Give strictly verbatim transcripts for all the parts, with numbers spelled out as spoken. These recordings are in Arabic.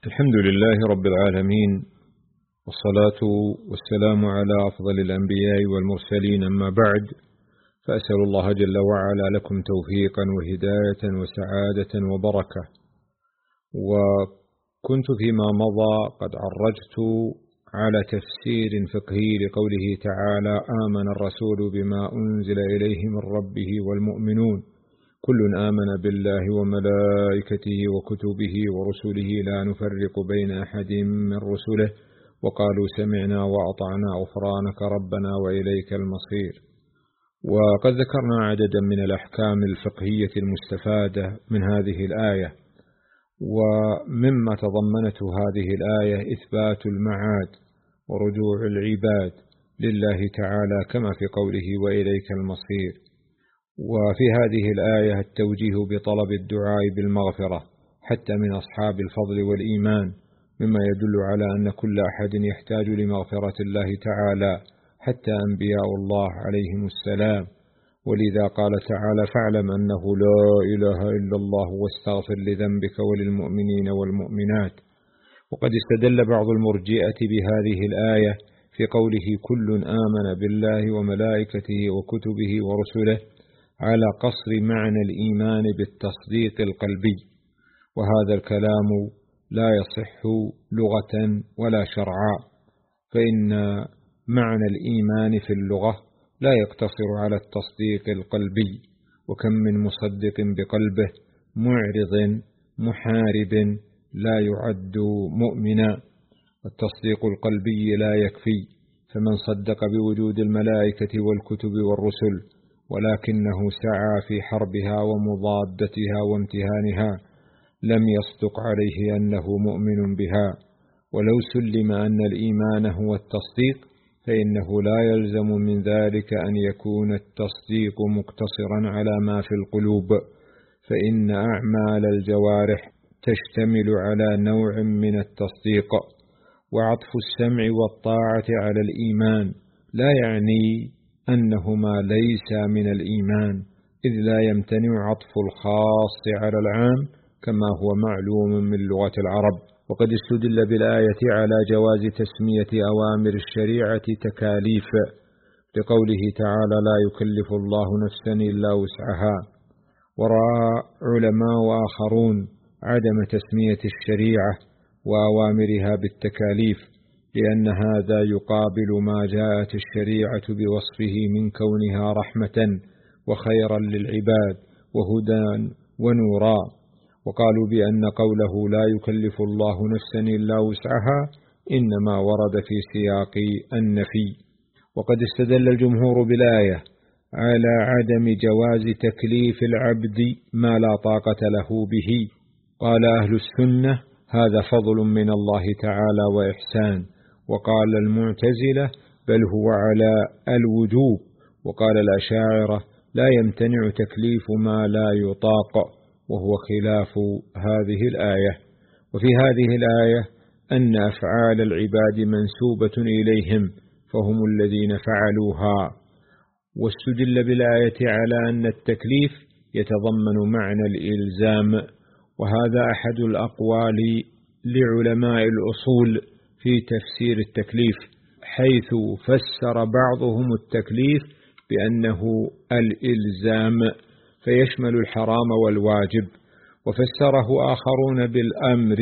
الحمد لله رب العالمين، والصلاة والسلام على أفضل الأنبياء والمرسلين، أما بعد، فأسأل الله جل وعلا لكم توفيقا وهداية وسعادة وبركة. وكنت فيما مضى قد عرجت على تفسير فقهي لقوله تعالى: آمن الرسول بما أنزل إليه من ربه والمؤمنون كل آمن بالله وملائكته وكتبه ورسله لا نفرق بين أحد من رسله وقالوا سمعنا وأطعنا غفرانك ربنا وإليك المصير. وقد ذكرنا عددا من الأحكام الفقهية المستفادة من هذه الآية، ومما تضمنته هذه الآية إثبات المعاد ورجوع العباد لله تعالى كما في قوله وإليك المصير. وفي هذه الآية التوجيه بطلب الدعاء بالمغفرة حتى من أصحاب الفضل والإيمان، مما يدل على أن كل أحد يحتاج لمغفرة الله تعالى حتى أنبياء الله عليهم السلام. ولذا قال تعالى: فاعلم أنه لا إله إلا الله واستغفر لذنبك وللمؤمنين والمؤمنات. وقد استدل بعض المرجئة بهذه الآية في قوله كل آمن بالله وملائكته وكتبه ورسله على قصر معنى الإيمان بالتصديق القلبي، وهذا الكلام لا يصح لغة ولا شرعا، فإن معنى الإيمان في اللغة لا يقتصر على التصديق القلبي، وكم من مصدق بقلبه معرض محارب لا يعد مؤمنا. التصديق القلبي لا يكفي، فمن صدق بوجود الملائكة والكتب والرسل ولكنه سعى في حربها ومضادتها وامتهانها لم يصدق عليه أنه مؤمن بها. ولو سلم أن الإيمان هو التصديق فإنه لا يلزم من ذلك أن يكون التصديق مقتصرا على ما في القلوب، فإن أعمال الجوارح تشتمل على نوع من التصديق. وعطف السمع والطاعة على الإيمان لا يعني أنهما ليس من الإيمان، إذ لا يمتنع عطف الخاص على العام كما هو معلوم من لغة العرب. وقد استدل بالآية على جواز تسمية أوامر الشريعة تكاليف، لقوله تعالى: لا يكلف الله نفسا إلا وسعها. ورأى علماء آخرون عدم تسمية الشريعة وأوامرها بالتكاليف، لأن هذا يقابل ما جاءت الشريعة بوصفه من كونها رحمة وخيرا للعباد وهدى ونورا. وقالوا بأن قوله لا يكلف الله نفسا إلا وسعها إنما ورد في سياق النفي. وقد استدل الجمهور بالآية على عدم جواز تكليف العبد ما لا طاقة له به. قال أهل السنة: هذا فضل من الله تعالى وإحسان. وقال المعتزلة: بل هو على الوجوب. وقال الأشاعرة: لا يمتنع تكليف ما لا يطاق، وهو خلاف هذه الآية. وفي هذه الآية أن أفعال العباد منسوبة إليهم فهم الذين فعلوها. واستدل بالآية على أن التكليف يتضمن معنى الإلزام، وهذا أحد الأقوال لعلماء الأصول في تفسير التكليف، حيث فسر بعضهم التكليف بأنه الإلزام فيشمل الحرام والواجب، وفسره آخرون بالأمر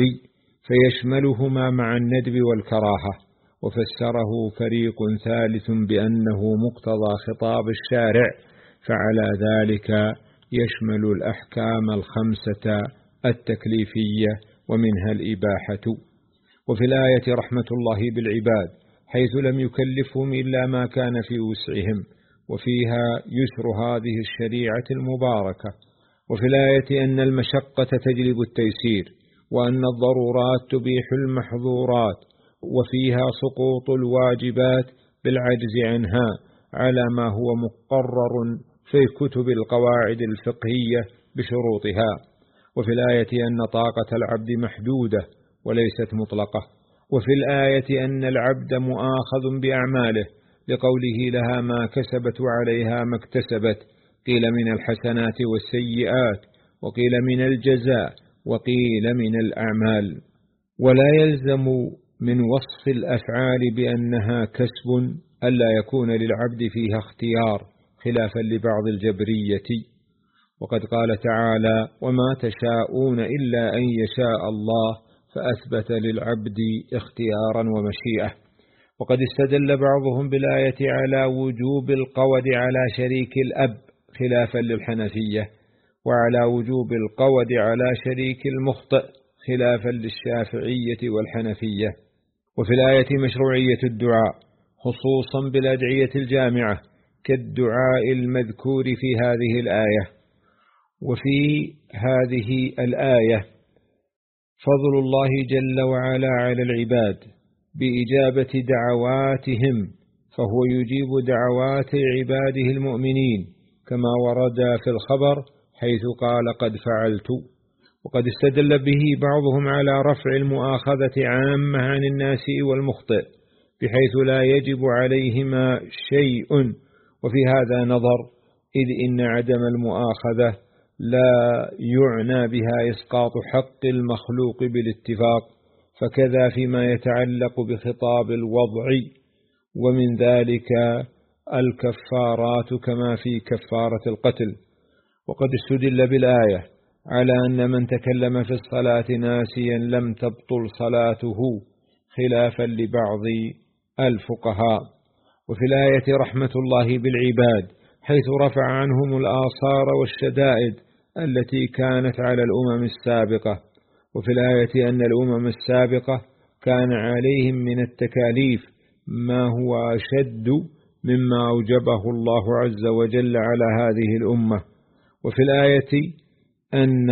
فيشملهما مع الندب والكراهة، وفسره فريق ثالث بأنه مقتضى خطاب الشارع، فعلى ذلك يشمل الأحكام الخمسة التكليفية ومنها الإباحة. وفي الآية رحمة الله بالعباد، حيث لم يكلفهم إلا ما كان في وسعهم، وفيها يسر هذه الشريعة المباركة. وفي الآية أن المشقة تجلب التيسير، وأن الضرورات تبيح المحظورات، وفيها سقوط الواجبات بالعجز عنها على ما هو مقرر في كتب القواعد الفقهية بشروطها. وفي الآية أن طاقة العبد محدودة وليست مطلقة. وفي الآية أن العبد مؤاخذ بأعماله، لقوله لها ما كسبت وعليها ما اكتسبت، قيل من الحسنات والسيئات، وقيل من الجزاء، وقيل من الأعمال. ولا يلزم من وصف الأفعال بأنها كسب ألا يكون للعبد فيها اختيار خلافا لبعض الجبرية. وقد قال تعالى: وما تشاءون إلا أن يشاء الله، فأثبت للعبد اختيارا ومشيئة. وقد استدل بعضهم بالآية على وجوب القود على شريك الأب خلافا للحنفية، وعلى وجوب القود على شريك المخطئ خلافا للشافعية والحنفية. وفي الآية مشروعية الدعاء خصوصا بالأدعية الجامعة كالدعاء المذكور في هذه الآية. وفي هذه الآية فضل الله جل وعلا على العباد بإجابة دعواتهم، فهو يجيب دعوات عباده المؤمنين كما ورد في الخبر حيث قال: قد فعلت. وقد استدل به بعضهم على رفع المؤاخذة عامة عن الناسئ والمخطئ بحيث لا يجب عليهما شيء، وفي هذا نظر، إذ إن عدم المؤاخذة لا يعنى بها إسقاط حق المخلوق بالاتفاق، فكذا فيما يتعلق بخطاب الوضع، ومن ذلك الكفارات كما في كفارة القتل. وقد استدل بالآية على أن من تكلم في الصلاة ناسيا لم تبطل صلاته خلافا لبعض الفقهاء. وفي الآية رحمة الله بالعباد حيث رفع عنهم الآثار والشدائد التي كانت على الأمم السابقة. وفي الآية أن الأمم السابقة كان عليهم من التكاليف ما هو أشد مما أوجبه الله عز وجل على هذه الأمة. وفي الآية أن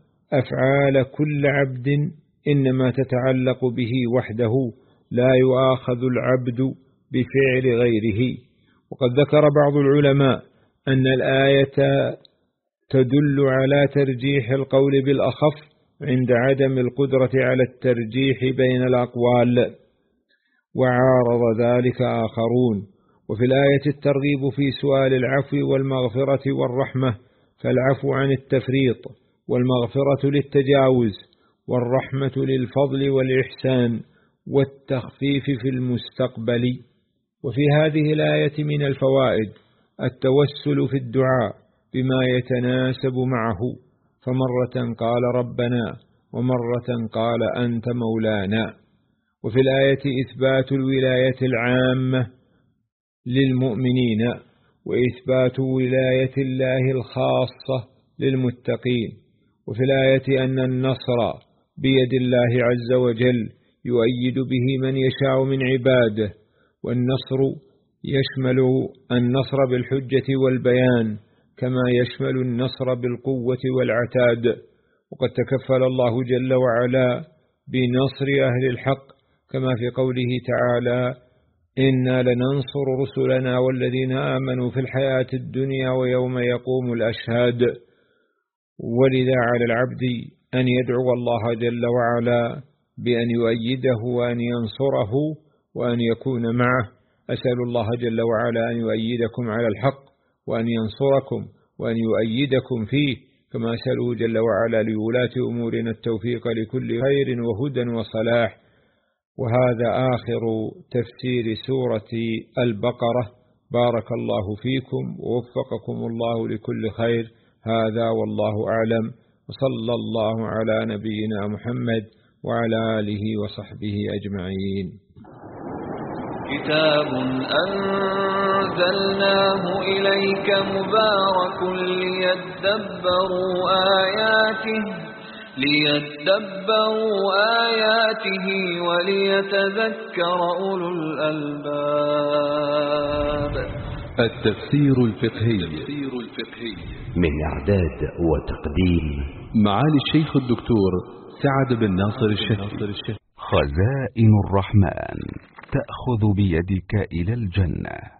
أفعال كل عبد إنما تتعلق به وحده، لا يؤاخذ العبد بفعل غيره. وقد ذكر بعض العلماء أن الآية تدل على ترجيح القول بالأخف عند عدم القدرة على الترجيح بين الأقوال، وعارض ذلك آخرون. وفي الآية الترغيب في سؤال العفو والمغفرة والرحمة، فالعفو عن التفريط، والمغفرة للتجاوز، والرحمة للفضل والإحسان والتخفيف في المستقبل. وفي هذه الآية من الفوائد التوسل في الدعاء بما يتناسب معه، فمرة قال ربنا ومرة قال أنت مولانا. وفي الآية إثبات الولاية العامة للمؤمنين، وإثبات ولاية الله الخاصة للمتقين. وفي الآية أن النصر بيد الله عز وجل يؤيد به من يشاء من عباده، والنصر يشمل النصر بالحجة والبيان كما يشمل النصر بالقوة والعتاد. وقد تكفل الله جل وعلا بنصر أهل الحق كما في قوله تعالى: إنا لننصر رسلنا والذين آمنوا في الحياة الدنيا ويوم يقوم الأشهاد. ولذا على العبد أن يدعو الله جل وعلا بأن يؤيده وأن ينصره وأن يكون معه. أسأل الله جل وعلا أن يؤيدكم على الحق وأن ينصركم وأن يؤيدكم فيه، كما أسأله جل وعلا لولاة أمورنا التوفيق لكل خير وهدى وصلاح. وهذا آخر تفسير سورة البقرة. بارك الله فيكم ووفقكم الله لكل خير. هذا والله أعلم، وصلى الله على نبينا محمد وعلى آله وصحبه أجمعين. كتاب أنزلناه إليك مبارك ليدبروا آياته ليدبروا آياته وليتذكر أولو الألباب. التفسير الفقهي من إعداد وتقديم معالي الشيخ الدكتور سعد بن ناصر الشهري. خزائن الرحمن تأخذ بيدك إلى الجنة.